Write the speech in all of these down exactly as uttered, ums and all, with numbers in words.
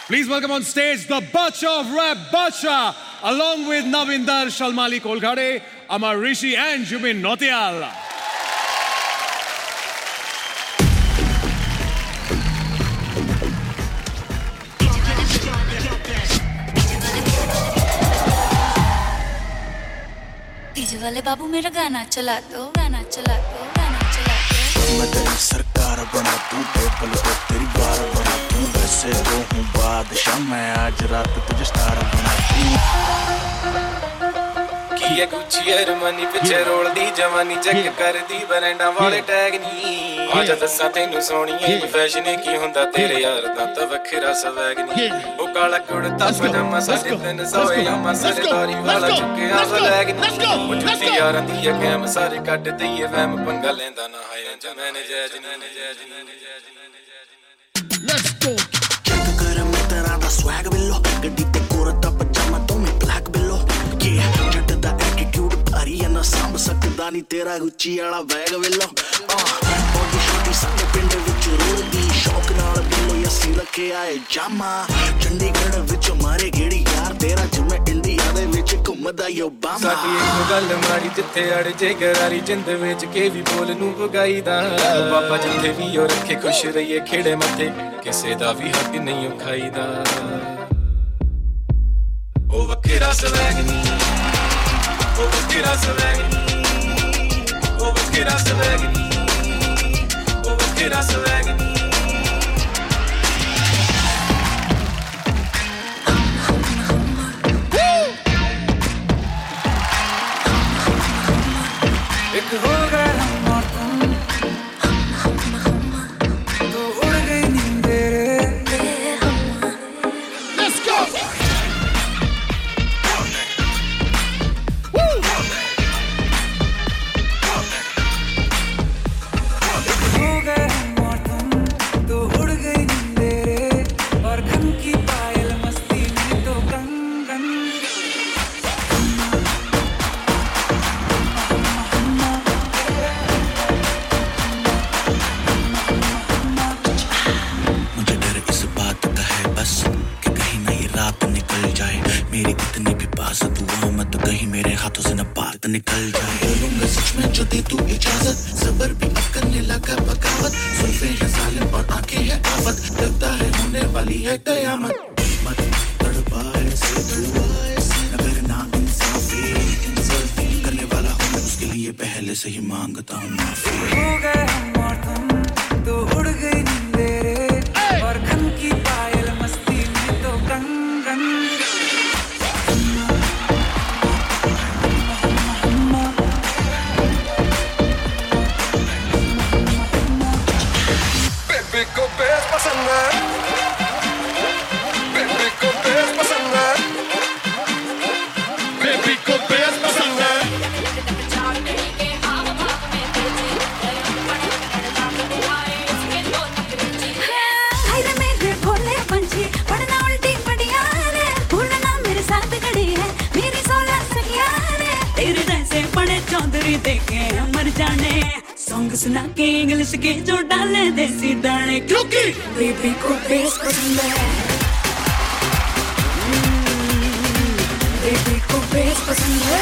Please welcome on stage the Bacha of Rap, Bacha, along with Navinder Shalmali Kolkhade, Amar Rishi and Jumin Nautiyal. DJ वाले बाबू मेरा गाना चला दो गाना चला दो गाना चला दो मैं तेरी सरकार बना दूं टेबल पे तेरी बार बना दूं वैसे तो हूँ बादशाह मैं आज रात तुझे स्टार बना दूं की गुच्ची अरमानी पिछे रोल दी जवानी चेक कर दी बरंडा वाले टैग नी आजा दसा तेनू सोनिए फैशन की हुंदा तेरे यार दा ता वखरा स्वैग नी ओ काला कुड़ता पजामा साडे तीन सौ यामा सरदारी वाला चुके आ फ्लैग नी ओ जुती यारां दी कैम सारे कट दईए वैम पंगा लेंदा ना हाय मैंने जैज ने जैज Let's go. चेक कर मैं तेरा दा स्वैग बिलो गड्डी ते कुड़ता पजामा तो मैं ब्लैक बिलो ये जट दा एटीट्यूड भारी है ना सांभ सकदा नी तेरा गुच्ची वाला बैग बिलो बॉडी शॉटी साडे पिंड विच रोलदी शौक नाल बिलो यसी रखे आए जामा चंडीगढ़ विच मारे गेड़ी यार तेरा जिਵੇਂ इंडिया दे विच घुमदा ओबामा साडी एक गल मारी जिथे अड़ जे गरारी जिंद विच के भी बोल नू भगाईदा बाबा जिथे भी ओ रखे खुश रहिए खेड़े मथे किसे दा भी हक नहीं खाईदा ओ वखरा स्वैग नी ओ वखरा स्वैग नी ओ वखरा स्वैग नी ओ वखरा स्वैग नी एक हो गए हम और तुम तो उड़ गई नींदे रे Let's go. हो गए हम और तुम तो उड़ गई नींदे रे और घन की पायल मस्ती में तो कंगन मुझे डर इस बात का है बस कि कहीं ना ये रात निकल जाए मेरी कितनी भी पास दुआ मत कहीं मेरे हाथों से न बात निकल जाए बोलूंगा सच में जो दे तू इजाजत सबर भी अब करने लगा बगावत सुल्फे है जालिम और आंखें है आफत लगता है होने वाली है कयामत मत तड़पा ऐसे दुआ अगर ना इंसाफी इंसाफी करने वाला हूँ मैं उसके लिए पहले से ही मांगता हूँ माफी हो गए हम और तुम तो उड़ गई नींदे रे और घन की पायल मस्ती में तो कंगन बेबी को बेस पसंद है बेबी को बेस पसंद है बेबी को बेस पसंद है हाय रे मेरे भोले पंछी पढ़ना उल्टी बढ़िया रे भूलना मेरे साथ खड़ी है मेरी सोलह सखिया रे तेरे जैसे पड़े चौधरी देखे मर जाने सॉन्ग सुना के इंग्लिश के जो डाले देसी दाने क्योंकि बेबी को बेस पसंद है बेबी को बेस पसंद है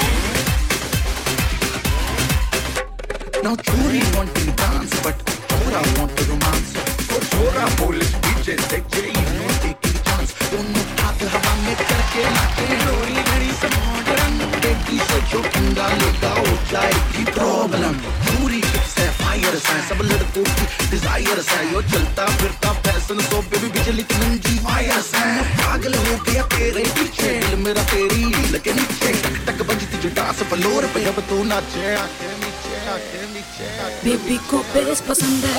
Now Chori want to dance, but Chora want to romance. For Chora, police D J, say Jay, no taking chance. दोनों हाथ हवा में करके नाचे लोरी घड़ी से मॉडर्न बेटी से जो पंगा लेगा हो जाएगी प्रॉब्लम. Chori है फायर है सब लड़कों की डिजायर है यो चलता फिरता फैशन सो बेबी बिजली की नंजी फायर है पागल हो गया तेरे पीछे दिल मेरा तेरी लगे नीचे टक बजती जो डांस फ्लोर पे जब तू नाचे आके नीचे आके नीचे आके बेबी को बेस पसंद है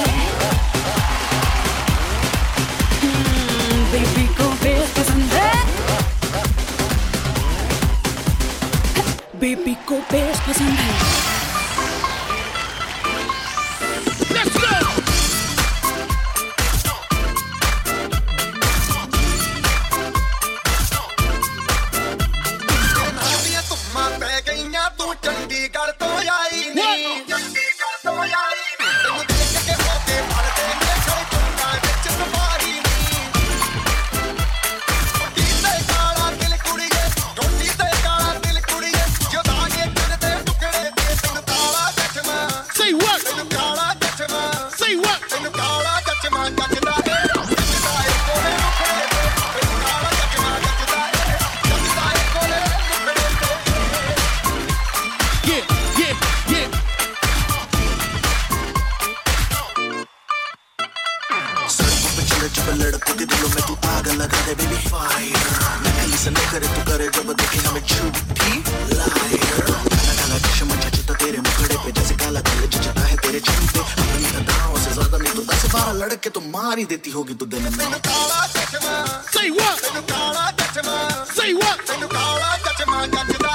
बेबी को बेस पसंद है बेबी को बेस पसंद है Let's go. तू चंडीगढ़ तो आई नहीं चंडीगढ़ तो आई नहीं देख के होते पड़ते में खड़े चुंगा विच सफारी नहीं ਜੱਜਦਾ ਏ ਜੱਜਦਾ ਏ ਕੋਲੇ ਮੁਖੜੇ ਤੇ ਤੈਨੂੰ ਕਾਲਾ ਚਸ਼ਮਾ ਜੱਜਦਾ ਏ ਜੱਜਦਾ ਏ ਕੋਲੇ ਮੁਖੜੇ ਤੇ Yeah, yeah, yeah. सड़कों पे चले जब लड़कों के दिलों में तू आग लगा दे baby fire नकली से न करे तू करे जब देखे हमें झूठी liar काला काला चश्मा जचता तेरे मुखड़े पे जैसे काला दिल जचता है तेरे चेहरे पे अपनी अदाओं से ज्यादा नहीं तो दस बारह लड़के तो मार ही देती होगी तू दिन में ਤੈਨੂੰ ਕਾਲਾ ਚਸ਼ਮਾ Say what? ਤੈਨੂੰ ਕਾਲਾ ਚਸ਼ਮਾ Say what? ਤੈਨੂੰ ਕਾਲਾ ਚਸ਼ਮਾ ਜੱਜਦਾ